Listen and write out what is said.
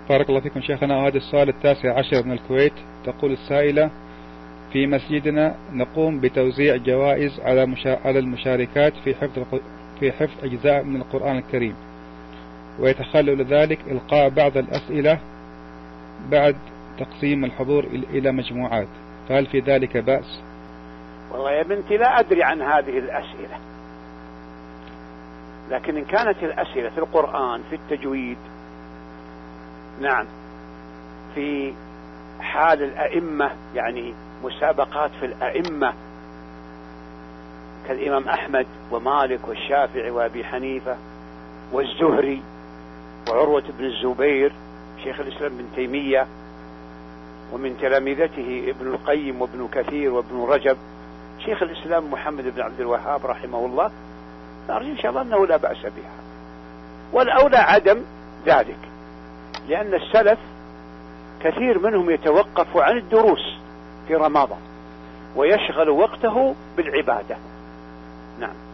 بارك الله فيكم شيخنا. وهذا السؤال 19 من الكويت. تقول السائلة: في مسجدنا نقوم بتوزيع جوائز على المشاركات في حفظ أجزاء من القرآن الكريم، ويتخلل ذلك إلقاء بعض الأسئلة بعد تقسيم الحضور إلى مجموعات، فهل في ذلك بأس؟ والله يا بنتي لا أدري عن هذه الأسئلة، لكن إن كانت الأسئلة في القرآن في التجويد، نعم، في حال الأئمة، يعني مسابقات في الأئمة كالإمام أحمد ومالك والشافعي وأبي حنيفة والزهري وعروة بن الزبير شيخ الإسلام بن تيمية، ومن تلامذته ابن القيم وابن كثير وابن رجب شيخ الإسلام محمد بن عبد الوهاب رحمه الله، نرجو إن شاء الله أنه لا بأس بها، والأولى عدم ذلك، لأن السلف كثير منهم يتوقف عن الدروس في رمضان ويشغل وقته بالعبادة. نعم.